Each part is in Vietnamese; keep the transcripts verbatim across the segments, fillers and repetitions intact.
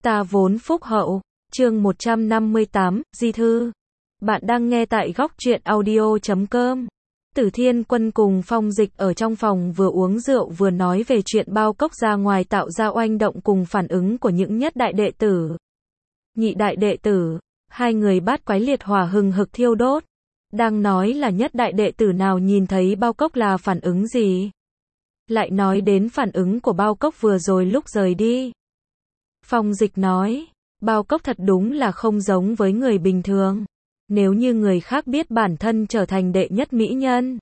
Ta vốn phúc hậu, chương một trăm năm mươi tám, Di Thư. Bạn đang nghe tại góc truyện audio chấm com. Tử Thiên Quân cùng Phong Dịch ở trong phòng vừa uống rượu vừa nói về chuyện bao cốc ra ngoài tạo ra oanh động cùng phản ứng của những nhất đại đệ tử. Nhị đại đệ tử, hai người bát quái liệt hỏa hừng hực thiêu đốt. Đang nói là nhất đại đệ tử nào nhìn thấy bao cốc là phản ứng gì. Lại nói đến phản ứng của bao cốc vừa rồi lúc rời đi. Phong Dịch nói, bao cốc thật đúng là không giống với người bình thường. Nếu như người khác biết bản thân trở thành đệ nhất mỹ nhân,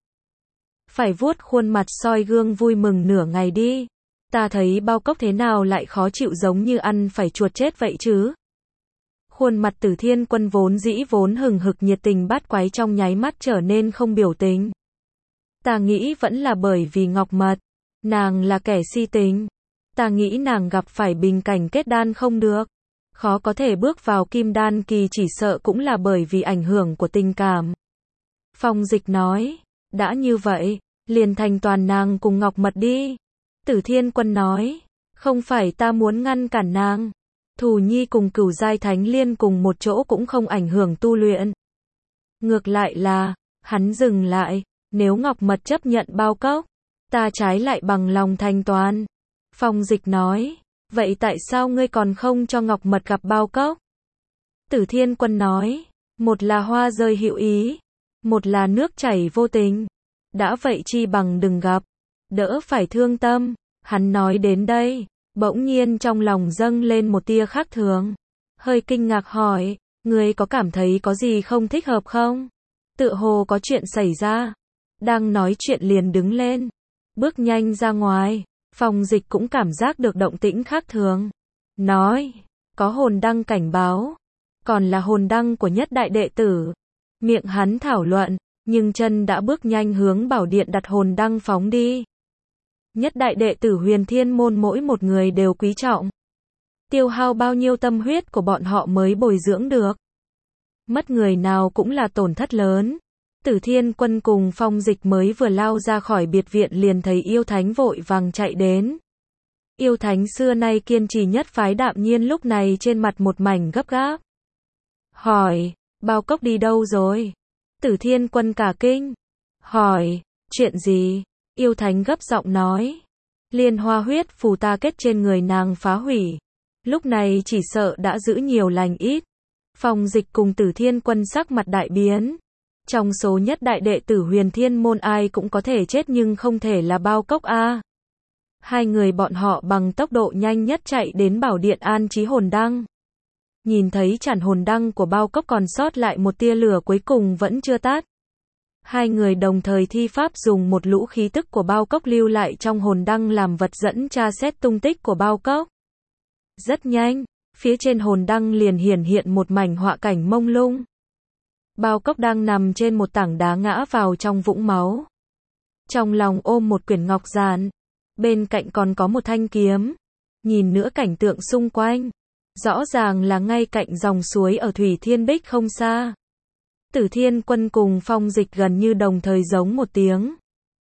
phải vuốt khuôn mặt soi gương vui mừng nửa ngày đi. Ta thấy bao cốc thế nào lại khó chịu giống như ăn phải chuột chết vậy chứ. Khuôn mặt Tử Thiên Quân vốn dĩ vốn hừng hực nhiệt tình bát quái trong nháy mắt trở nên không biểu tình. Ta nghĩ vẫn là bởi vì Ngọc Mật, nàng là kẻ si tình. Ta nghĩ nàng gặp phải bình cảnh kết đan không được, khó có thể bước vào kim đan kỳ, chỉ sợ cũng là bởi vì ảnh hưởng của tình cảm. Phong Dịch nói, đã như vậy, liền thành toàn nàng cùng Ngọc Mật đi. Tử Thiên Quân nói, không phải ta muốn ngăn cản nàng. Thù Nhi cùng Cửu Giai Thánh Liên cùng một chỗ cũng không ảnh hưởng tu luyện. Ngược lại là, hắn dừng lại, nếu Ngọc Mật chấp nhận bao cốc, ta trái lại bằng lòng thành toàn. Phong Dịch nói, vậy tại sao ngươi còn không cho Ngọc Mật gặp bao cốc? Tử Thiên Quân nói, một là hoa rơi hữu ý, một là nước chảy vô tình. Đã vậy chi bằng đừng gặp, đỡ phải thương tâm. Hắn nói đến đây, bỗng nhiên trong lòng dâng lên một tia khác thường. Hơi kinh ngạc hỏi, ngươi có cảm thấy có gì không thích hợp không? Tựa hồ có chuyện xảy ra. Đang nói chuyện liền đứng lên, bước nhanh ra ngoài. Phong Dịch cũng cảm giác được động tĩnh khác thường. Nói, có hồn đăng cảnh báo, còn là hồn đăng của nhất đại đệ tử. Miệng hắn thảo luận, nhưng chân đã bước nhanh hướng bảo điện đặt hồn đăng phóng đi. Nhất đại đệ tử Huyền Thiên Môn mỗi một người đều quý trọng. Tiêu hao bao nhiêu tâm huyết của bọn họ mới bồi dưỡng được. Mất người nào cũng là tổn thất lớn. Tử Thiên Quân cùng Phong Dịch mới vừa lao ra khỏi biệt viện liền thấy Yêu Thánh vội vàng chạy đến. Yêu Thánh xưa nay kiên trì nhất phái đạm nhiên lúc này trên mặt một mảnh gấp gáp. Hỏi, bao cốc đi đâu rồi? Tử Thiên Quân cả kinh. Hỏi, chuyện gì? Yêu Thánh gấp giọng nói. Liên hoa huyết phù ta kết trên người nàng phá hủy. Lúc này chỉ sợ đã giữ nhiều lành ít. Phong Dịch cùng Tử Thiên Quân sắc mặt đại biến. Trong số nhất đại đệ tử Huyền Thiên Môn ai cũng có thể chết nhưng không thể là bao cốc a. Hai người bọn họ bằng tốc độ nhanh nhất chạy đến bảo điện an trí hồn đăng. Nhìn thấy chản hồn đăng của bao cốc còn sót lại một tia lửa cuối cùng vẫn chưa tắt. Hai người đồng thời thi pháp dùng một lũ khí tức của bao cốc lưu lại trong hồn đăng làm vật dẫn tra xét tung tích của bao cốc. Rất nhanh, phía trên hồn đăng liền hiển hiện một mảnh họa cảnh mông lung. Bao cốc đang nằm trên một tảng đá ngã vào trong vũng máu. Trong lòng ôm một quyển ngọc giản. Bên cạnh còn có một thanh kiếm. Nhìn nữa cảnh tượng xung quanh. Rõ ràng là ngay cạnh dòng suối ở Thủy Thiên Bích không xa. Tử Thiên Quân cùng Phong Dịch gần như đồng thời giống một tiếng.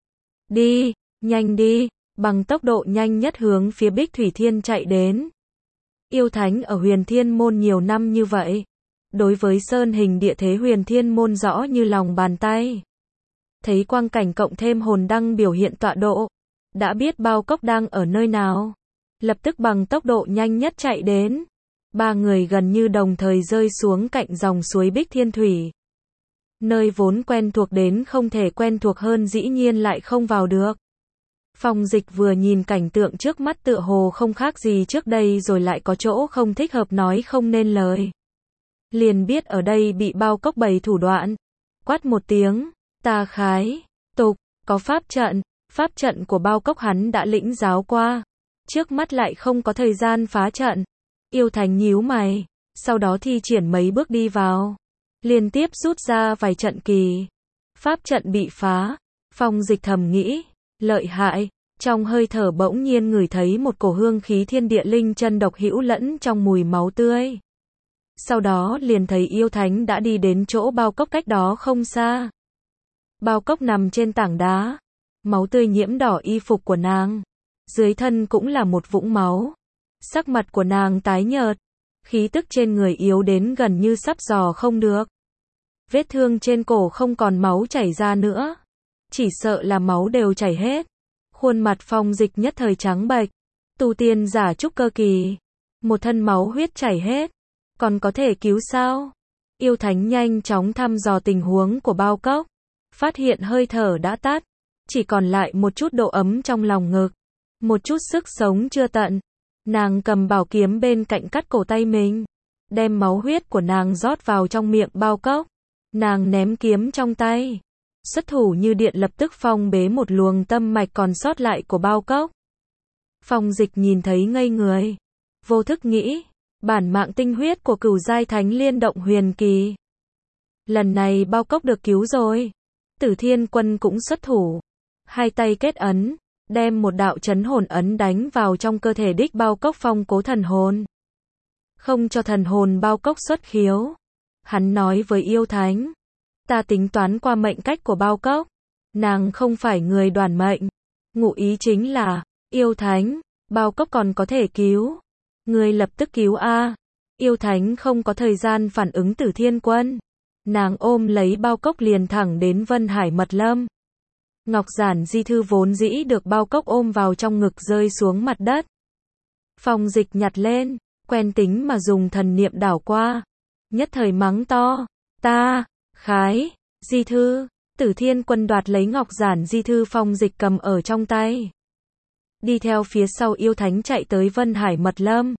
Đi, nhanh đi, bằng tốc độ nhanh nhất hướng phía Bích Thủy Thiên chạy đến. Yêu Thánh ở Huyền Thiên Môn nhiều năm như vậy. Đối với sơn hình địa thế Huyền Thiên Môn rõ như lòng bàn tay. Thấy quang cảnh cộng thêm hồn đăng biểu hiện tọa độ, đã biết bao cốc đang ở nơi nào. Lập tức bằng tốc độ nhanh nhất chạy đến. Ba người gần như đồng thời rơi xuống cạnh dòng suối Bích Thiên Thủy. Nơi vốn quen thuộc đến không thể quen thuộc hơn dĩ nhiên lại không vào được. Phong Dịch vừa nhìn cảnh tượng trước mắt tựa hồ không khác gì trước đây rồi lại có chỗ không thích hợp nói không nên lời. Liền biết ở đây bị bao cốc bày thủ đoạn. Quát một tiếng, ta khái, tục, có pháp trận, pháp trận của bao cốc hắn đã lĩnh giáo qua. Trước mắt lại không có thời gian phá trận. Yêu Thánh nhíu mày, sau đó thi triển mấy bước đi vào. Liên tiếp rút ra vài trận kỳ. Pháp trận bị phá. Phong Dịch thầm nghĩ, lợi hại. Trong hơi thở bỗng nhiên ngửi thấy một cổ hương khí thiên địa linh chân độc hữu lẫn trong mùi máu tươi. Sau đó liền thấy Yêu Thánh đã đi đến chỗ bao cốc cách đó không xa. Bao cốc nằm trên tảng đá. Máu tươi nhiễm đỏ y phục của nàng. Dưới thân cũng là một vũng máu. Sắc mặt của nàng tái nhợt, Khí tức trên người yếu đến gần như sắp dò không được. Vết thương trên cổ không còn máu chảy ra nữa. Chỉ sợ là máu đều chảy hết. Khuôn mặt Phong Dịch nhất thời trắng bệch. Tu tiên giả trúc cơ kỳ. Một thân máu huyết chảy hết. Còn có thể cứu sao? Yêu Thánh nhanh chóng thăm dò tình huống của Bao Cốc. Phát hiện hơi thở đã tắt. Chỉ còn lại một chút độ ấm trong lòng ngực. Một chút sức sống chưa tận. Nàng cầm bảo kiếm bên cạnh cắt cổ tay mình. Đem máu huyết của nàng rót vào trong miệng Bao Cốc. Nàng ném kiếm trong tay. Xuất thủ như điện lập tức phong bế một luồng tâm mạch còn sót lại của Bao Cốc. Phong Dịch nhìn thấy ngây người. Vô thức nghĩ. Bản mạng tinh huyết của cửu giai thánh liên động huyền kỳ. Lần này Bao Cốc được cứu rồi. Tử Thiên Quân cũng xuất thủ. Hai tay kết ấn. Đem một đạo chấn hồn ấn đánh vào trong cơ thể đích Bao Cốc phong cố thần hồn. Không cho thần hồn Bao Cốc xuất khiếu. Hắn nói với Yêu Thánh. Ta tính toán qua mệnh cách của Bao Cốc. Nàng không phải người đoản mệnh. Ngụ ý chính là, Yêu Thánh, Bao Cốc còn có thể cứu. Người lập tức cứu a. Yêu Thánh không có thời gian phản ứng Tử Thiên Quân. Nàng ôm lấy Bao Cốc liền thẳng đến Vân Hải Mật Lâm. Ngọc Giản Di Thư vốn dĩ được Bao Cốc ôm vào trong ngực rơi xuống mặt đất. Phong Dịch nhặt lên, quen tính mà dùng thần niệm đảo qua. Nhất thời mắng to, ta, khái, Di Thư. Tử Thiên Quân đoạt lấy Ngọc Giản Di Thư Phong Dịch cầm ở trong tay. Đi theo phía sau Yêu Thánh chạy tới Vân Hải Mật Lâm.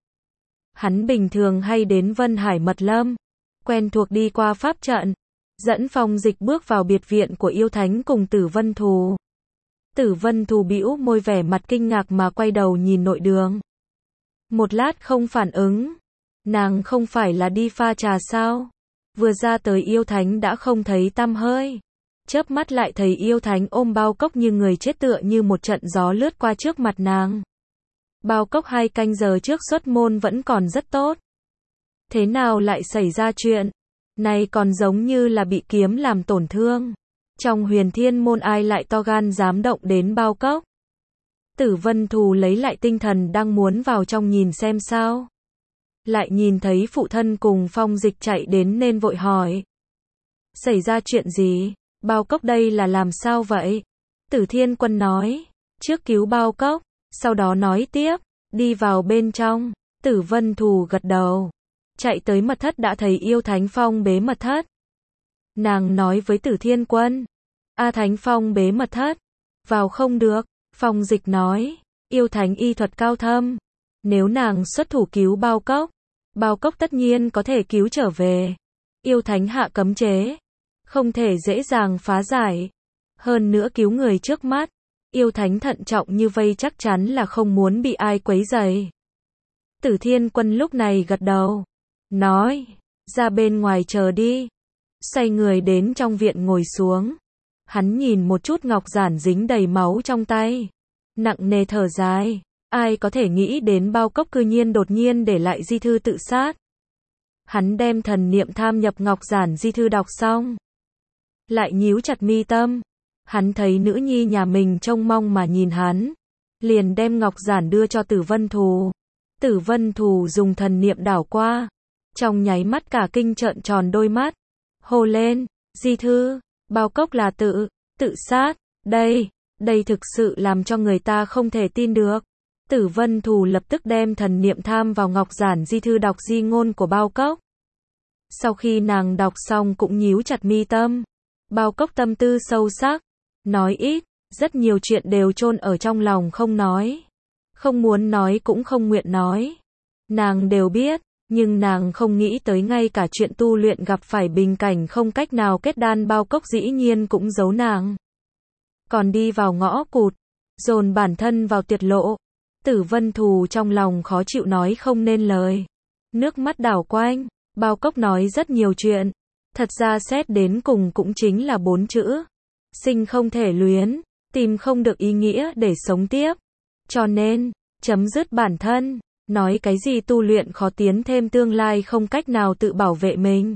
Hắn bình thường hay đến Vân Hải Mật Lâm. Quen thuộc đi qua pháp trận. Dẫn Phong Dịch bước vào biệt viện của Yêu Thánh cùng Tử Vân Thù. Tử Vân Thù bĩu môi vẻ mặt kinh ngạc mà quay đầu nhìn nội đường. Một lát không phản ứng. Nàng không phải là đi pha trà sao? Vừa ra tới Yêu Thánh đã không thấy tăm hơi. Chớp mắt lại thấy Yêu Thánh ôm Bao Cốc như người chết tựa như một trận gió lướt qua trước mặt nàng. Bao Cốc hai canh giờ trước xuất môn vẫn còn rất tốt. Thế nào lại xảy ra chuyện? Này còn giống như là bị kiếm làm tổn thương. Trong Huyền Thiên môn ai lại to gan dám động đến Bao Cốc? Tử Vân Thù lấy lại tinh thần đang muốn vào trong nhìn xem sao. Lại nhìn thấy phụ thân cùng Phong Dịch chạy đến nên vội hỏi. Xảy ra chuyện gì? Bao Cốc đây là làm sao vậy? Tử Thiên Quân nói. Trước cứu Bao Cốc, sau đó nói tiếp. Đi vào bên trong. Tử Vân Thù gật đầu. Chạy tới mật thất đã thấy Yêu Thánh Phong bế mật thất. Nàng nói với Tử Thiên Quân. A Thánh Phong bế mật thất. Vào không được. Phong Dịch nói. Yêu Thánh y thuật cao thâm. Nếu nàng xuất thủ cứu Bao Cốc, Bao Cốc tất nhiên có thể cứu trở về. Yêu Thánh hạ cấm chế. Không thể dễ dàng phá giải. Hơn nữa cứu người trước mắt. Yêu Thánh thận trọng như vây chắc chắn là không muốn bị ai quấy rầy. Tử Thiên Quân lúc này gật đầu. Nói. Ra bên ngoài chờ đi. Xoay người đến trong viện ngồi xuống. Hắn nhìn một chút ngọc giản dính đầy máu trong tay. Nặng nề thở dài. Ai có thể nghĩ đến Bao Cốc cư nhiên đột nhiên để lại di thư tự sát. Hắn đem thần niệm tham nhập ngọc giản di thư đọc xong. Lại nhíu chặt mi tâm. Hắn thấy nữ nhi nhà mình trông mong mà nhìn hắn. Liền đem ngọc giản đưa cho Tử Vân Thù. Tử Vân Thù dùng thần niệm đảo qua. Trong nháy mắt cả kinh trợn tròn đôi mắt. Hô lên, di thư, Bao Cốc là tự, tự sát, đây, đây thực sự làm cho người ta không thể tin được. Tử Vân Thù lập tức đem thần niệm tham vào ngọc giản di thư đọc di ngôn của Bao Cốc. Sau khi nàng đọc xong cũng nhíu chặt mi tâm. Bao Cốc tâm tư sâu sắc, nói ít, rất nhiều chuyện đều chôn ở trong lòng không nói. Không muốn nói cũng không nguyện nói. Nàng đều biết, nhưng nàng không nghĩ tới ngay cả chuyện tu luyện gặp phải bình cảnh không cách nào kết đan Bao Cốc dĩ nhiên cũng giấu nàng. Còn đi vào ngõ cụt, dồn bản thân vào tuyệt lộ. Tử Vân Thù trong lòng khó chịu nói không nên lời. Nước mắt đảo quanh, Bao Cốc nói rất nhiều chuyện. Thật ra xét đến cùng cũng chính là bốn chữ. Sinh không thể luyến, tìm không được ý nghĩa để sống tiếp. Cho nên, chấm dứt bản thân, nói cái gì tu luyện khó tiến thêm tương lai không cách nào tự bảo vệ mình.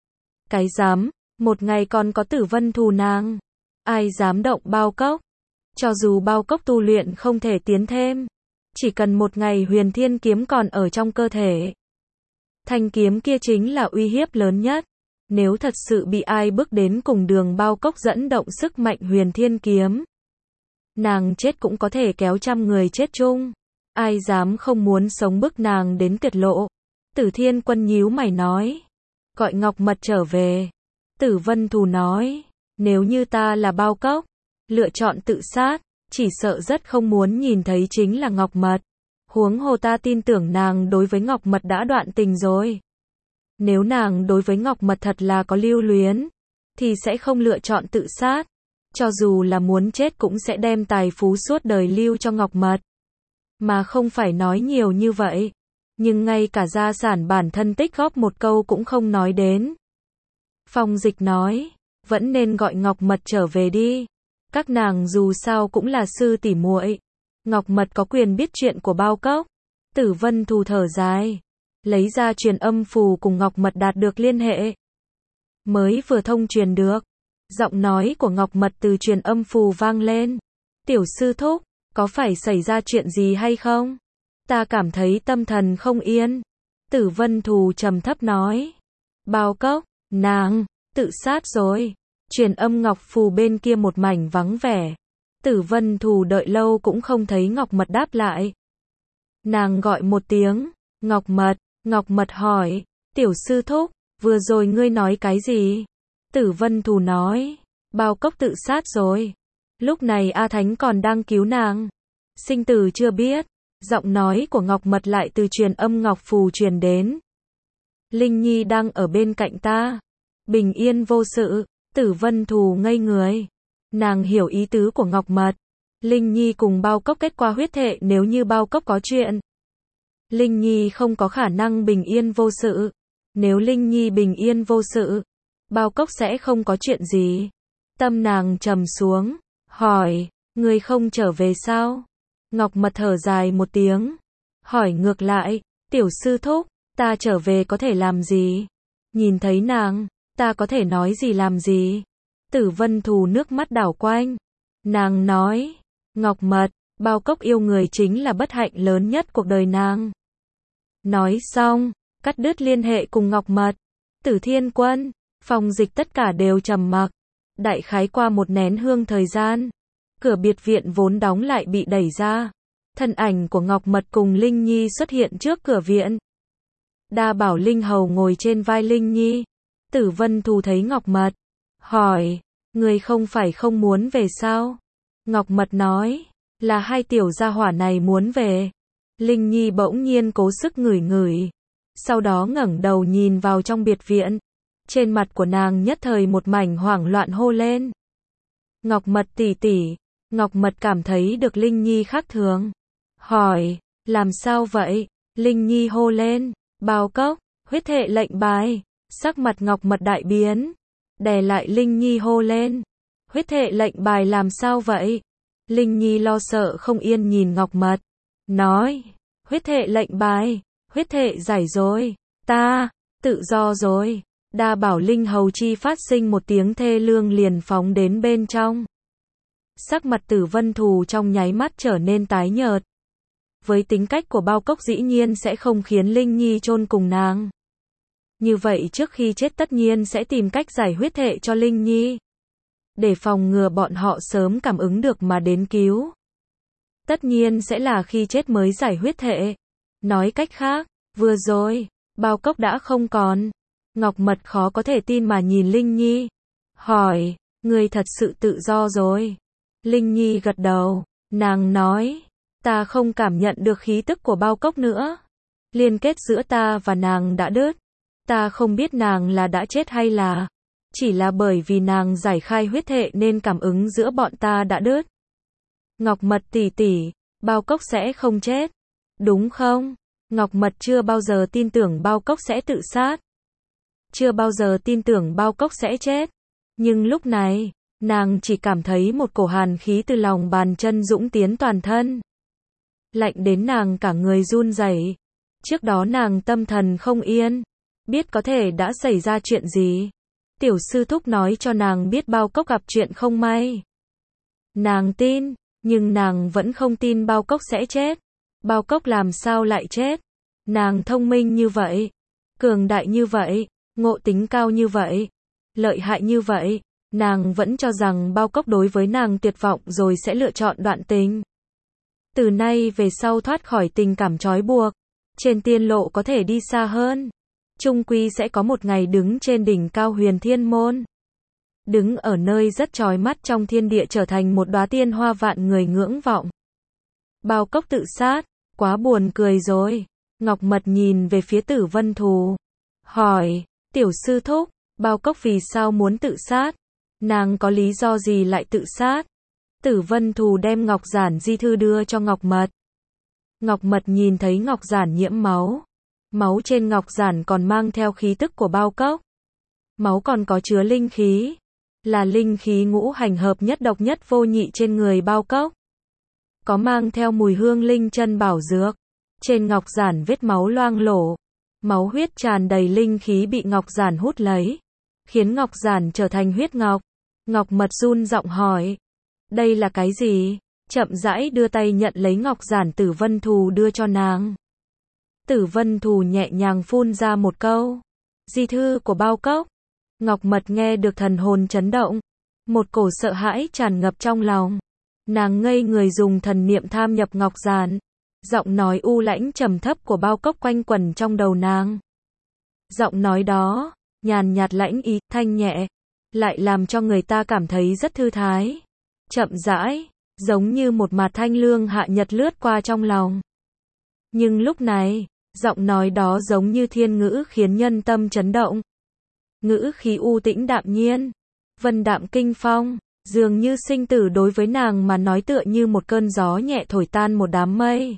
Cái dám, một ngày còn có Tử Vân Thù nàng. Ai dám động Bao Cốc? Cho dù Bao Cốc tu luyện không thể tiến thêm. Chỉ cần một ngày Huyền Thiên kiếm còn ở trong cơ thể. Thanh kiếm kia chính là uy hiếp lớn nhất. Nếu thật sự bị ai bước đến cùng đường, Bao Cốc dẫn động sức mạnh huyền thiên kiếm, nàng chết cũng có thể kéo trăm người chết chung. Ai dám không muốn sống bức nàng đến tuyệt lộ. Tử Thiên Quân nhíu mày nói. Gọi Ngọc Mật trở về. Tử Vân Thù nói. Nếu như ta là Bao Cốc, lựa chọn tự sát, chỉ sợ rất không muốn nhìn thấy chính là Ngọc Mật. Huống hồ ta tin tưởng nàng đối với Ngọc Mật đã đoạn tình rồi. Nếu nàng đối với Ngọc Mật thật là có lưu luyến, thì sẽ không lựa chọn tự sát. Cho dù là muốn chết cũng sẽ đem tài phú suốt đời lưu cho Ngọc Mật. Mà không phải nói nhiều như vậy. Nhưng ngay cả gia sản bản thân tích góp một câu cũng không nói đến. Phong Dịch nói, vẫn nên gọi Ngọc Mật trở về đi. Các nàng dù sao cũng là sư tỷ muội. Ngọc Mật có quyền biết chuyện của Bao Cốc. Tử Vân Thù thở dài, lấy ra truyền âm phù cùng Ngọc Mật đạt được liên hệ. Mới vừa thông truyền được, giọng nói của Ngọc Mật từ truyền âm phù vang lên. Tiểu sư thúc, có phải xảy ra chuyện gì hay không? Ta cảm thấy tâm thần không yên. Tử Vân Thù trầm thấp nói. Bao Cốc, nàng, tự sát rồi. Truyền âm ngọc phù bên kia một mảnh vắng vẻ. Tử Vân Thù đợi lâu cũng không thấy Ngọc Mật đáp lại. Nàng gọi một tiếng, Ngọc Mật, Ngọc Mật hỏi, tiểu sư thúc, vừa rồi ngươi nói cái gì? Tử Vân Thù nói, Bao Cốc tự sát rồi. Lúc này A Thánh còn đang cứu nàng. Sinh tử chưa biết. Giọng nói của Ngọc Mật lại từ truyền âm ngọc phù truyền đến. Linh Nhi đang ở bên cạnh ta. Bình yên vô sự. Tử Vân Thù ngây người. Nàng hiểu ý tứ của Ngọc Mật. Linh Nhi cùng Bao Cốc kết qua huyết thệ, nếu như Bao Cốc có chuyện, Linh Nhi không có khả năng bình yên vô sự. Nếu Linh Nhi bình yên vô sự, Bao Cốc sẽ không có chuyện gì. Tâm nàng trầm xuống, hỏi, ngươi không trở về sao? Ngọc Mật thở dài một tiếng, hỏi ngược lại, tiểu sư thúc, ta trở về có thể làm gì? Nhìn thấy nàng, ta có thể nói gì làm gì? Tử Vân Thù nước mắt đảo quanh. Nàng nói, Ngọc Mật, Bao Cốc yêu người chính là bất hạnh lớn nhất cuộc đời nàng. Nói xong, cắt đứt liên hệ cùng Ngọc Mật. Tử Thiên Quân, Phong Dịch tất cả đều trầm mặc. Đại khái qua một nén hương thời gian, cửa biệt viện vốn đóng lại bị đẩy ra. Thân ảnh của Ngọc Mật cùng Linh Nhi xuất hiện trước cửa viện. Đa Bảo Linh Hầu ngồi trên vai Linh Nhi. Tử Vân Thù thấy Ngọc Mật, hỏi, người không phải không muốn về sao? Ngọc Mật nói, là hai tiểu gia hỏa này muốn về. Linh Nhi bỗng nhiên cố sức ngửi ngửi. Sau đó ngẩng đầu nhìn vào trong biệt viện. Trên mặt của nàng nhất thời một mảnh hoảng loạn hô lên. Ngọc Mật tỷ tỷ. Ngọc Mật cảm thấy được Linh Nhi khác thường. Hỏi, làm sao vậy? Linh Nhi hô lên, Bao Cốc, huyết thệ lệnh bài. Sắc mặt Ngọc Mật đại biến. Đè lại Linh Nhi hô lên. Huyết thệ lệnh bài làm sao vậy? Linh Nhi lo sợ không yên nhìn Ngọc Mật. Nói, huyết thệ lệnh bài, huyết thệ giải rồi. Ta, tự do rồi. Đa Bảo Linh Hầu chi phát sinh một tiếng thê lương liền phóng đến bên trong. Sắc mặt Tử Vân Thù trong nháy mắt trở nên tái nhợt. Với tính cách của Bao Cốc dĩ nhiên sẽ không khiến Linh Nhi chôn cùng nàng. Như vậy trước khi chết tất nhiên sẽ tìm cách giải huyết thệ cho Linh Nhi. Để phòng ngừa bọn họ sớm cảm ứng được mà đến cứu. Tất nhiên sẽ là khi chết mới giải huyết thệ. Nói cách khác, vừa rồi, Bao Cốc đã không còn. Ngọc Mật khó có thể tin mà nhìn Linh Nhi. Hỏi, người thật sự tự do rồi. Linh Nhi gật đầu, nàng nói, ta không cảm nhận được khí tức của Bao Cốc nữa. Liên kết giữa ta và nàng đã đứt. Ta không biết nàng là đã chết hay là, chỉ là bởi vì nàng giải khai huyết thệ nên cảm ứng giữa bọn ta đã đứt. Ngọc Mật tỷ tỷ, Bao Cốc sẽ không chết, đúng không? Ngọc Mật chưa bao giờ tin tưởng Bao Cốc sẽ tự sát. Chưa bao giờ tin tưởng Bao Cốc sẽ chết. Nhưng lúc này, nàng chỉ cảm thấy một cổ hàn khí từ lòng bàn chân dũng tiến toàn thân. Lạnh đến nàng cả người run rẩy. Trước đó nàng tâm thần không yên, biết có thể đã xảy ra chuyện gì. Tiểu sư thúc nói cho nàng biết Bao Cốc gặp chuyện không may. Nàng tin, nhưng nàng vẫn không tin Bao Cốc sẽ chết. Bao Cốc làm sao lại chết? Nàng thông minh như vậy, cường đại như vậy, ngộ tính cao như vậy, lợi hại như vậy, nàng vẫn cho rằng Bao Cốc đối với nàng tuyệt vọng rồi sẽ lựa chọn đoạn tình. Từ nay về sau thoát khỏi tình cảm trói buộc, trên tiên lộ có thể đi xa hơn. Chung quy sẽ có một ngày đứng trên đỉnh cao huyền thiên môn. Đứng ở nơi rất chói mắt trong thiên địa trở thành một đóa tiên hoa vạn người ngưỡng vọng. Bao Cốc tự sát, quá buồn cười rồi. Ngọc Mật nhìn về phía Tử Vân Thù. Hỏi, tiểu sư thúc, Bao Cốc vì sao muốn tự sát? Nàng có lý do gì lại tự sát? Tử Vân Thù đem ngọc giản di thư đưa cho Ngọc Mật. Ngọc Mật nhìn thấy ngọc giản nhiễm máu. Máu trên ngọc giản còn mang theo khí tức của Bao Cốc. Máu còn có chứa linh khí. Là linh khí ngũ hành hợp nhất độc nhất vô nhị trên người Bao Cốc. Có mang theo mùi hương linh chân bảo dược. Trên ngọc giản vết máu loang lổ. Máu huyết tràn đầy linh khí bị ngọc giản hút lấy. Khiến ngọc giản trở thành huyết ngọc. Ngọc Mật run giọng hỏi. Đây là cái gì? Chậm rãi đưa tay nhận lấy ngọc giản Tử Vân Thù đưa cho nàng. Tử Vân Thù nhẹ nhàng phun ra một câu. Di thư của Bao Cốc. Ngọc Mật nghe được thần hồn chấn động. Một cổ sợ hãi tràn ngập trong lòng. Nàng ngây người dùng thần niệm tham nhập ngọc giản. Giọng nói u lãnh trầm thấp của Bao Cốc quanh quẩn trong đầu nàng. Giọng nói đó, nhàn nhạt lãnh ý, thanh nhẹ, lại làm cho người ta cảm thấy rất thư thái. Chậm rãi, giống như một mạt thanh lương hạ nhật lướt qua trong lòng. Nhưng lúc này, giọng nói đó giống như thiên ngữ khiến nhân tâm chấn động. Ngữ khí u tĩnh đạm nhiên, vân đạm kinh phong, dường như sinh tử đối với nàng mà nói tựa như một cơn gió nhẹ thổi tan một đám mây.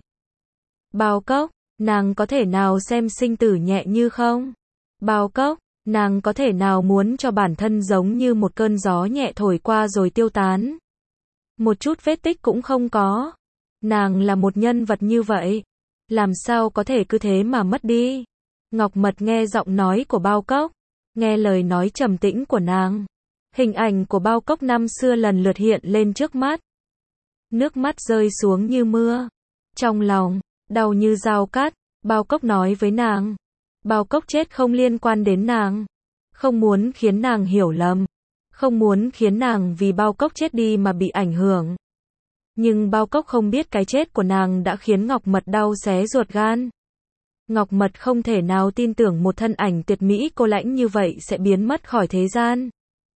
Bao Cốc, nàng có thể nào xem sinh tử nhẹ như không? Bao Cốc, nàng có thể nào muốn cho bản thân giống như một cơn gió nhẹ thổi qua rồi tiêu tán? Một chút vết tích cũng không có. Nàng là một nhân vật như vậy. Làm sao có thể cứ thế mà mất đi? Ngọc Mật nghe giọng nói của Bao Cốc, nghe lời nói trầm tĩnh của nàng. Hình ảnh của Bao Cốc năm xưa lần lượt hiện lên trước mắt. Nước mắt rơi xuống như mưa. Trong lòng, đau như dao cắt, Bao Cốc nói với nàng. Bao Cốc chết không liên quan đến nàng. Không muốn khiến nàng hiểu lầm. Không muốn khiến nàng vì Bao Cốc chết đi mà bị ảnh hưởng. Nhưng Bao Cốc không biết cái chết của nàng đã khiến Ngọc Mật đau xé ruột gan. Ngọc Mật không thể nào tin tưởng một thân ảnh tuyệt mỹ cô lãnh như vậy sẽ biến mất khỏi thế gian.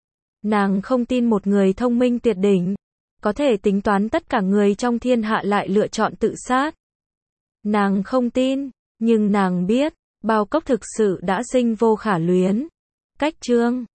Nàng không tin một người thông minh tuyệt đỉnh, có thể tính toán tất cả người trong thiên hạ lại lựa chọn tự sát. Nàng không tin, nhưng nàng biết, Bao Cốc thực sự đã sinh vô khả luyến. Cách chương